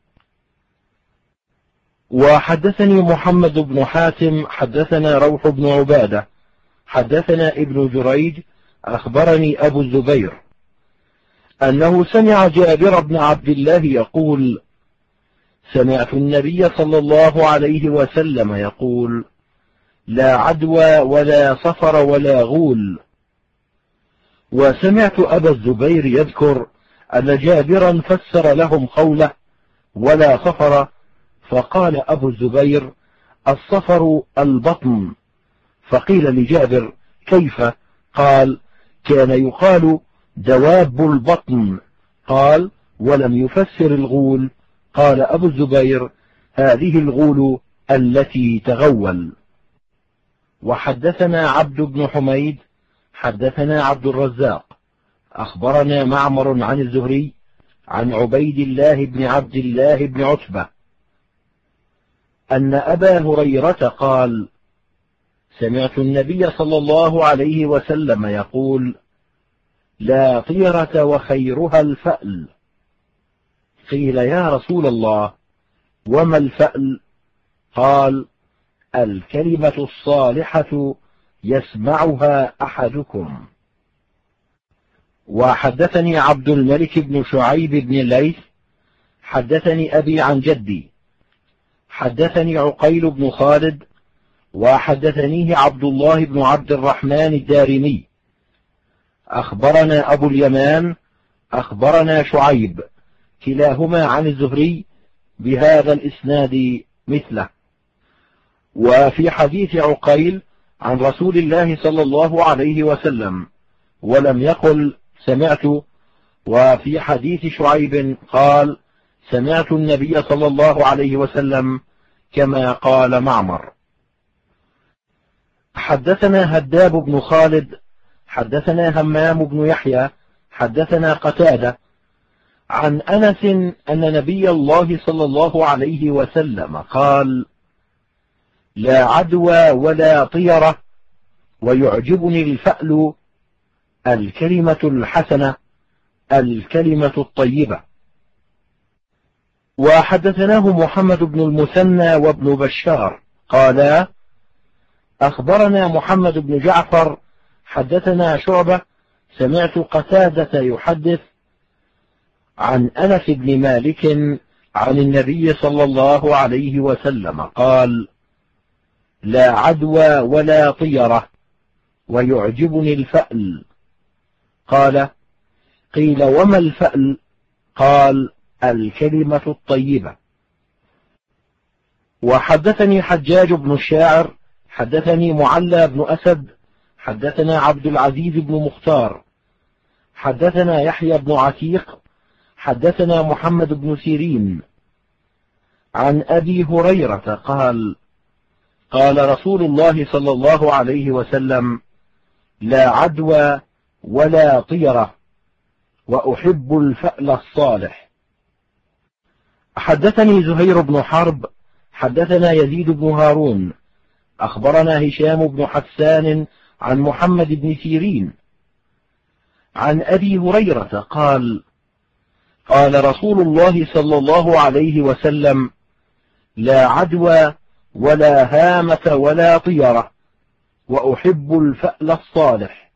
وحدثني محمد بن حاتم حدثنا روح بن عبادة حدثنا ابن جريج أخبرني أبو الزبير أنه سمع جابر بن عبد الله يقول: سمعت النبي صلى الله عليه وسلم يقول: لا عدوى ولا صفر ولا غول. وسمعت أبا الزبير يذكر أن جابرا فسر لهم قوله: ولا صفر، فقال أبو الزبير: الصفر البطن. فقيل لجابر: كيف؟ قال: كان يقال دواب البطن. قال: ولم يفسر الغول. قال أبو الزبير: هذه الغول التي تغول. وحدثنا عبد بن حميد حدثنا عبد الرزاق أخبرنا معمر عن الزهري عن عبيد الله بن عبد الله بن عتبة أن أبا هريرة قال: سمعت النبي صلى الله عليه وسلم يقول: لا طيرة وخيرها الفأل. قيل: يا رسول الله، وما الفأل؟ قال: الكلمة الصالحة يسمعها أحدكم. وحدثني عبد الملك بن شعيب بن الليث حدثني أبي عن جدي حدثني عقيل بن خالد وحدثنيه عبد الله بن عبد الرحمن الدارمي أخبرنا أبو اليمان أخبرنا شعيب كلاهما عن الزهري بهذا الإسناد مثله. وفي حديث عقيل عن رسول الله صلى الله عليه وسلم ولم يقل سمعت، وفي حديث شعيب قال سمعت النبي صلى الله عليه وسلم كما قال معمر. حدثنا هداب بن خالد حدثنا همام بن يحيى حدثنا قتادة عن أنس أن نبي الله صلى الله عليه وسلم قال لا عدوى ولا طيرة ويعجبني الفأل الكلمة الحسنة الكلمة الطيبة. وحدثناه محمد بن المثنى وابن بشار قالا أخبرنا محمد بن جعفر حدثنا شعبة سمعت قتادة يحدث عن أنس بن مالك عن النبي صلى الله عليه وسلم قال لا عدوى ولا طيرة ويعجبني الفأل. قال قيل وما الفأل؟ قال الكلمة الطيبة. وحدثني حجاج بن الشاعر حدثني معلى بن أسد حدثنا عبد العزيز بن مختار حدثنا يحيى بن عتيق حدثنا محمد بن سيرين عن أبي هريرة قال قال رسول الله صلى الله عليه وسلم لا عدوى ولا طيرة وأحب الفأل الصالح. حدثني زهير بن حرب حدثنا يزيد بن هارون أخبرنا هشام بن حسان عن محمد بن سيرين عن أبي هريرة قال قال رسول الله صلى الله عليه وسلم لا عدوى ولا هامة ولا طيرة وأحب الفأل الصالح.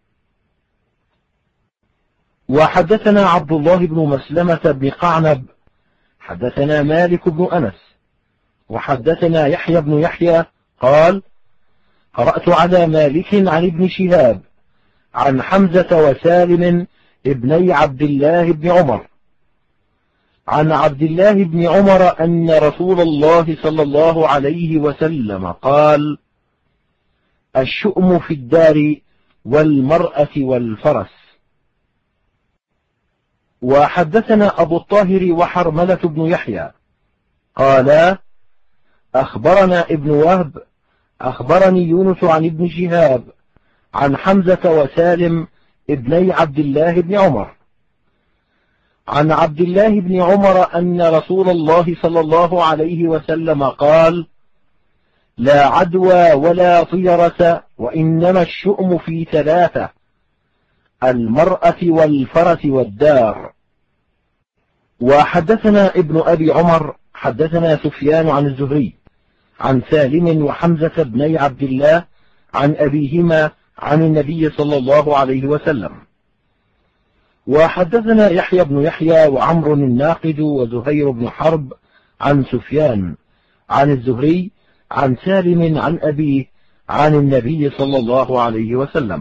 وحدثنا عبد الله بن مسلمة بن قعنب حدثنا مالك بن أنس وحدثنا يحيى بن يحيى قال قرأت على مالك عن ابن شهاب عن حمزة وسالم ابني عبد الله بن عمر عن عبد الله بن عمر أن رسول الله صلى الله عليه وسلم قال الشؤم في الدار والمرأة والفرس. وحدثنا أبو الطاهر وحرملة بن يحيى قالا أخبرنا ابن وهب أخبرني يونس عن ابن شهاب عن حمزة وسالم ابني عبد الله بن عمر عن عبد الله بن عمر أن رسول الله صلى الله عليه وسلم قال لا عدوى ولا طيرة وإنما الشؤم في ثلاثة المرأة والفرس والدار. وحدثنا ابن أبي عمر حدثنا سفيان عن الزهري عن سالم وحمزة بني عبد الله عن أبيهما عن النبي صلى الله عليه وسلم. وحدثنا يحيى بن يحيى وعمر الناقد وزهير بن حرب عن سفيان عن الزهري عن سالم عن أبيه عن النبي صلى الله عليه وسلم.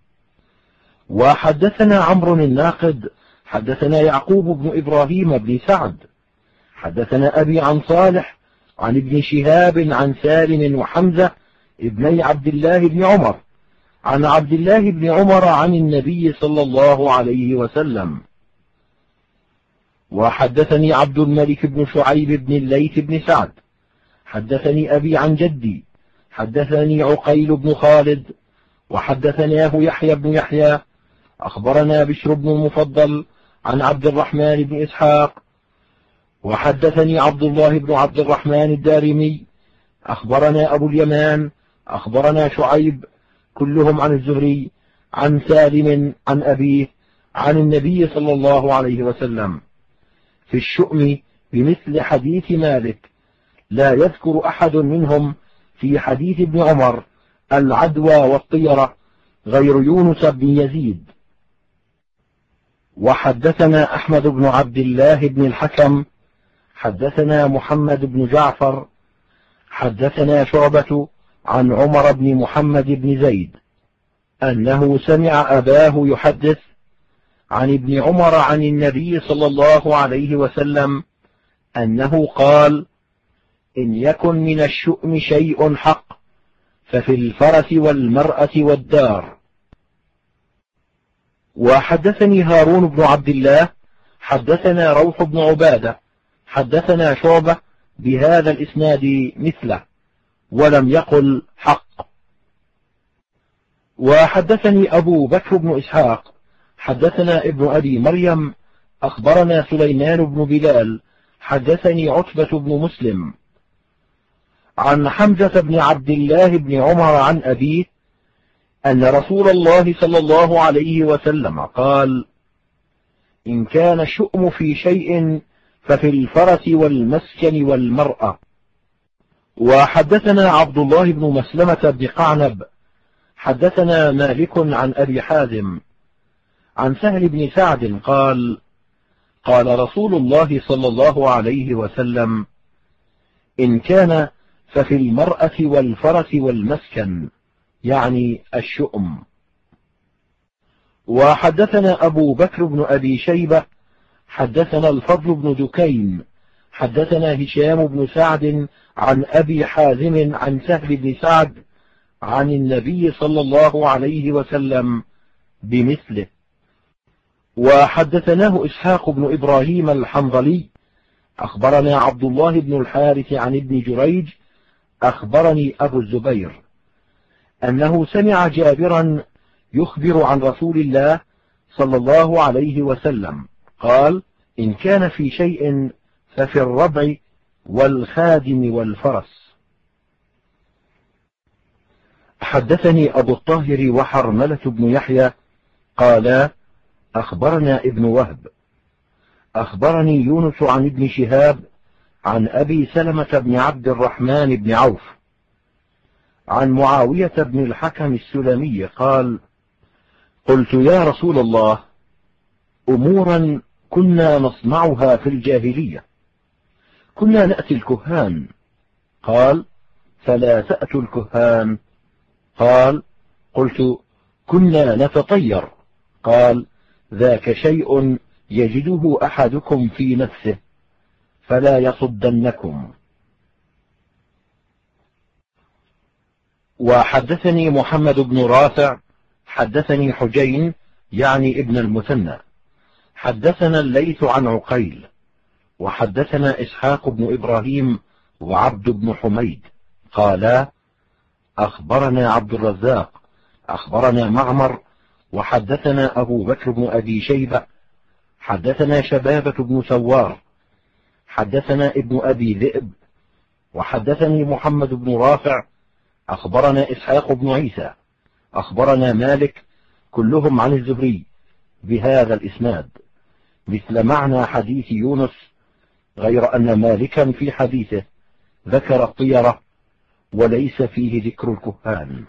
وحدثنا عمرو الناقد حدثنا يعقوب بن إبراهيم بن سعد حدثنا أبي عن صالح عن ابن شهاب عن سالم وحمزة ابني عبد الله بن عمر عن عبد الله بن عمر عن النبي صلى الله عليه وسلم. وحدثني عبد الملك بن شعيب بن الليث بن سعد حدثني أبي عن جدي حدثني عقيل بن خالد وحدثناه يحيى بن يحيى أخبرنا بشر بن المفضل عن عبد الرحمن بن إسحاق وحدثني عبد الله بن عبد الرحمن الدارمي أخبرنا أبو اليمان أخبرنا شعيب كلهم عن الزهري عن سالم عن أبيه عن النبي صلى الله عليه وسلم في الشؤم بمثل حديث مالك لا يذكر أحد منهم في حديث ابن عمر العدوى والطيرة غير يونس بن يزيد. وحدثنا أحمد بن عبد الله بن الحكم حدثنا محمد بن جعفر حدثنا شعبة عن عمر بن محمد بن زيد أنه سمع أباه يحدث عن ابن عمر عن النبي صلى الله عليه وسلم أنه قال: إن يكن من الشؤم شيء حق ففي الفرس والمرأة والدار. وحدثني هارون بن عبد الله حدثنا روح بن عبادة حدثنا شعبة بهذا الإسناد مثله ولم يقل حق. وحدثني أبو بكر بن إسحاق حدثنا ابن أبي مريم أخبرنا سليمان بن بلال حدثني عتبة بن مسلم عن حمزة بن عبد الله بن عمر عن أبيه أن رسول الله صلى الله عليه وسلم قال: إن كان الشؤم في شيء ففي الفرس والمسكن والمرأة. وحدثنا عبد الله بن مسلمة بن قعنب حدثنا مالك عن أبي حازم عن سهل بن سعد قال: قال رسول الله صلى الله عليه وسلم: إن كان ففي المرأة والفرس والمسكن، يعني الشؤم. وحدثنا أبو بكر بن أبي شيبة حدثنا الفضل بن دكين حدثنا هشام بن سعد عن أبي حازم عن سهل بن سعد عن النبي صلى الله عليه وسلم بمثله. وحدثناه إسحاق بن إبراهيم الحنظلي أخبرنا عبد الله بن الحارث عن ابن جريج أخبرني أبو الزبير أنه سمع جابرا يخبر عن رسول الله صلى الله عليه وسلم قال: إن كان في شيء ففي الربع والخادم والفرس. حدثني أبو الطاهر وحرملة بن يحيى قالا: أخبرنا ابن وهب أخبرني يونس عن ابن شهاب عن أبي سلمة بن عبد الرحمن بن عوف عن معاوية بن الحكم السلمي قال: قلت يا رسول الله، أمورا كنا نصنعها في الجاهلية، كنا نأتي الكهان. قال: فلا تأتوا الكهان. قال: قلت: كنا نتطير. قال: ذاك شيء يجده أحدكم في نفسه فلا يصدنكم. وحدثني محمد بن رافع حدثني حجين يعني ابن المثنى حدثنا الليث عن عقيل وحدثنا إسحاق بن إبراهيم وعبد بن حميد قالا: أخبرنا عبد الرزاق أخبرنا معمر وحدثنا أبو بكر بن أبي شيبة حدثنا شبابة بن سوار حدثنا ابن أبي ذئب وحدثني محمد بن رافع أخبرنا إسحاق بن عيسى أخبرنا مالك كلهم عن الزهري بهذا الإسناد مثل معنى حديث يونس، غير أن مالكا في حديثه ذكر الطيرة وليس فيه ذكر الكهان.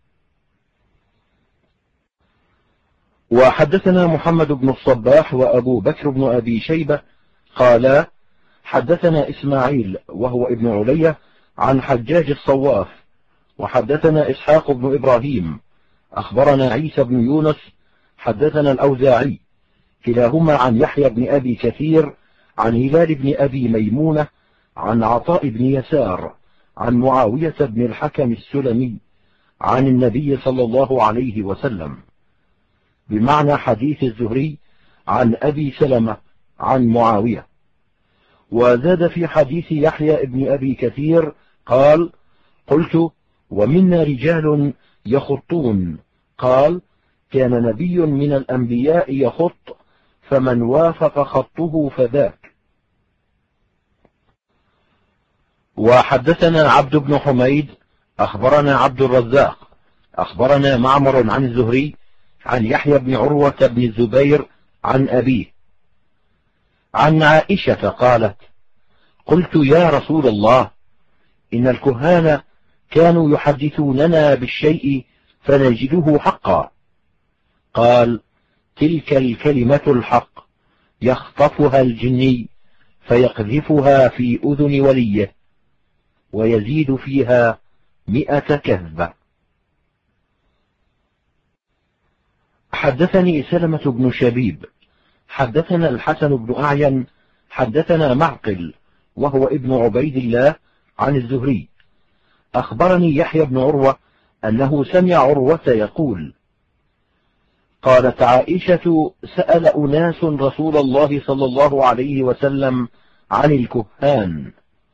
وحدثنا محمد بن الصباح وأبو بكر بن أبي شيبة قالا: حدثنا إسماعيل وهو ابن علية عن حجاج الصواف وحدثنا إسحاق بن إبراهيم أخبرنا عيسى بن يونس حدثنا الأوزاعي كلاهما عن يحيى بن أبي كثير عن هلال بن أبي ميمونة عن عطاء بن يسار عن معاوية بن الحكم السلمي عن النبي صلى الله عليه وسلم بمعنى حديث الزهري عن أبي سلمة عن معاوية. وزاد في حديث يحيى بن أبي كثير قال: قلت: ومنا رجال يخطون. قال: كان نبي من الأنبياء يخط فمن وافق خطه فذاك. وحدثنا عبد بن حميد أخبرنا عبد الرزاق أخبرنا معمر عن الزهري عن يحيى بن عروة بن الزبير عن أبيه عن عائشة قالت: قلت يا رسول الله، إن الكهان كانوا يحدثوننا بالشيء فنجده حقا. قال: تلك الكلمة الحق يخطفها الجني فيقذفها في أذن وليه ويزيد فيها 100 كذبة. وحدثني سلمة بن شبيب حدثنا الحسن بن أعين حدثنا معقل وهو ابن عبيد الله عن الزهري أخبرني يحيى بن عروة أنه سمع عروة يقول: قالت عائشة: سأل أناس رسول الله صلى الله عليه وسلم عن الكهان،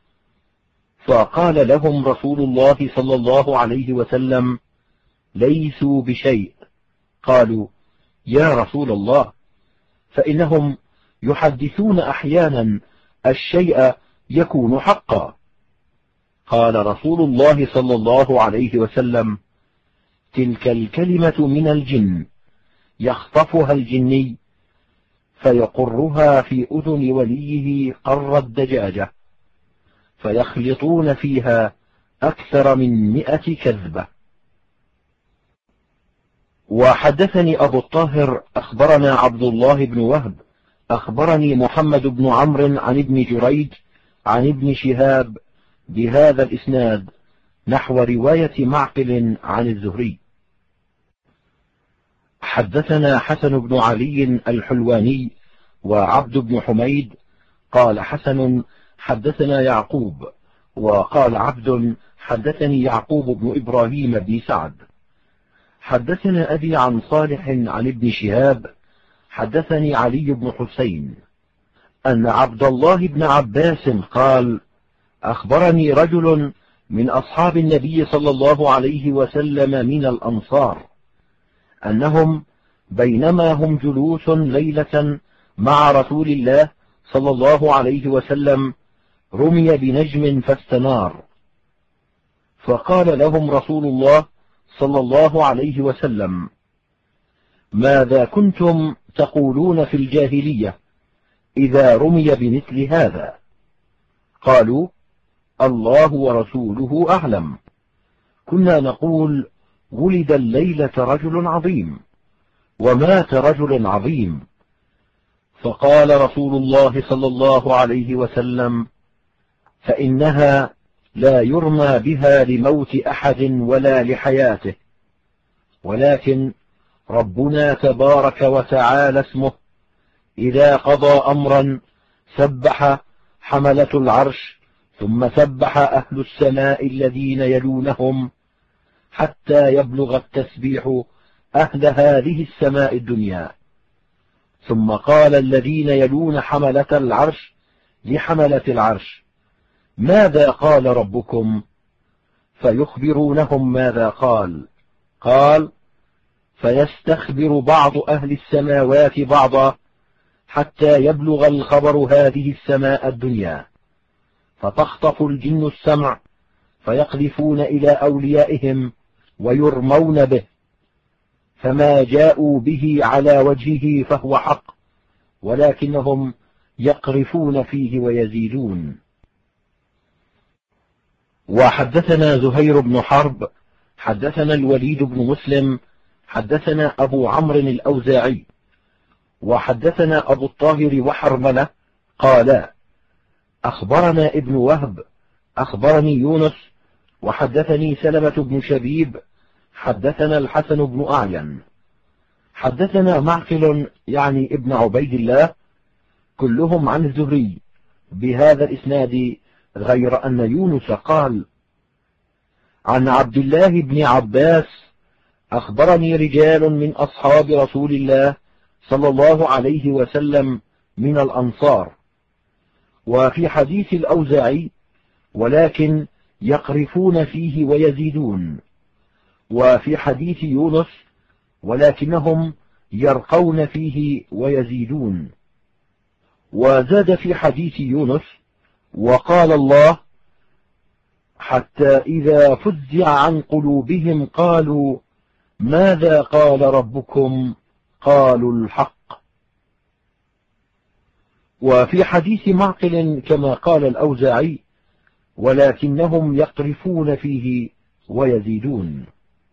فقال لهم رسول الله صلى الله عليه وسلم: ليسوا بشيء. قالوا: يا رسول الله، فإنهم يحدثون أحيانا الشيء يكون حقا. قال رسول الله صلى الله عليه وسلم: تلك الكلمة من الجن، يخطفها الجني فيقرها في أذن وليه قر الدجاجة، فيخلطون فيها أكثر من 100 كذبة. وحدثني أبو الطاهر أخبرنا عبد الله بن وهب أخبرني محمد بن عمرو عن ابن جريج عن ابن شهاب بهذا الإسناد نحو رواية معقل عن الزهري. حدثنا حسن بن علي الحلواني وعبد بن حميد قال حسن: حدثنا يعقوب، وقال عبد: حدثني يعقوب بن إبراهيم بن سعد. حدثنا أبي عن صالح عن ابن شهاب حدثني علي بن حسين أن عبد الله بن عباس قال: أخبرني رجل من أصحاب النبي صلى الله عليه وسلم من الأنصار أنهم بينما هم جلوس ليلة مع رسول الله صلى الله عليه وسلم رمي بنجم فاستنار، فقال لهم رسول الله صلى الله عليه وسلم: ماذا كنتم تقولون في الجاهلية إذا رمي بمثل هذا؟ قالوا: الله ورسوله أعلم. كنا نقول: ولد الليلة رجل عظيم ومات رجل عظيم. فقال رسول الله صلى الله عليه وسلم: فإنها لا يرمى بها لموت أحد ولا لحياته، ولكن ربنا تبارك وتعالى اسمه إذا قضى أمرا سبح حملة العرش، ثم سبح أهل السماء الذين يلونهم حتى يبلغ التسبيح أهل هذه السماء الدنيا، ثم قال الذين يلون حملة العرش لحملة العرش: ماذا قال ربكم؟ فيخبرونهم ماذا قال. قال: فيستخبر بعض أهل السماوات بعضا حتى يبلغ الخبر هذه السماء الدنيا، فتخطف الجن السمع فيقذفون إلى أوليائهم ويرمون به، فما جاءوا به على وجهه فهو حق، ولكنهم يقرفون فيه ويزيدون. وحدثنا زهير بن حرب حدثنا الوليد بن مسلم حدثنا أبو عمرو الأوزاعي وحدثنا أبو الطاهر وحرملة قالا: أخبرنا ابن وهب أخبرني يونس وحدثني سلمة بن شبيب حدثنا الحسن بن أعين حدثنا معقل يعني ابن عبيد الله كلهم عن الزهري بهذا الإسناد، غير أن يونس قال: عن عبد الله بن عباس أخبرني رجال من أصحاب رسول الله صلى الله عليه وسلم من الأنصار. وفي حديث الأوزاعي: ولكن يقرفون فيه ويزيدون. وفي حديث يونس: ولكنهم يرقون فيه ويزيدون. وزاد في حديث يونس: وقال الله: حتى إذا فزع عن قلوبهم قالوا: ماذا قال ربكم؟ قالوا: الحق. وفي حديث معقل كما قال الأوزاعي: ولكنهم يقرفون فيه ويزيدون.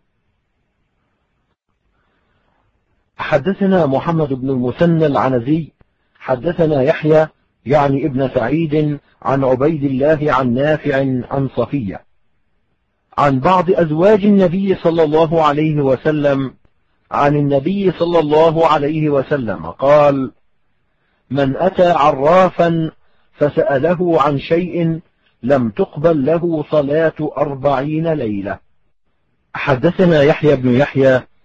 حدثنا محمد بن المثنى العنزي حدثنا يحيى يعني ابن سعيد عن عبيد الله عن نافع عن صفية عن بعض أزواج النبي صلى الله عليه وسلم عن النبي صلى الله عليه وسلم قال: من أتى عرافا فسأله عن شيء لم تقبل له صلاة 40 ليلة. حدثنا يحيى بن يحيى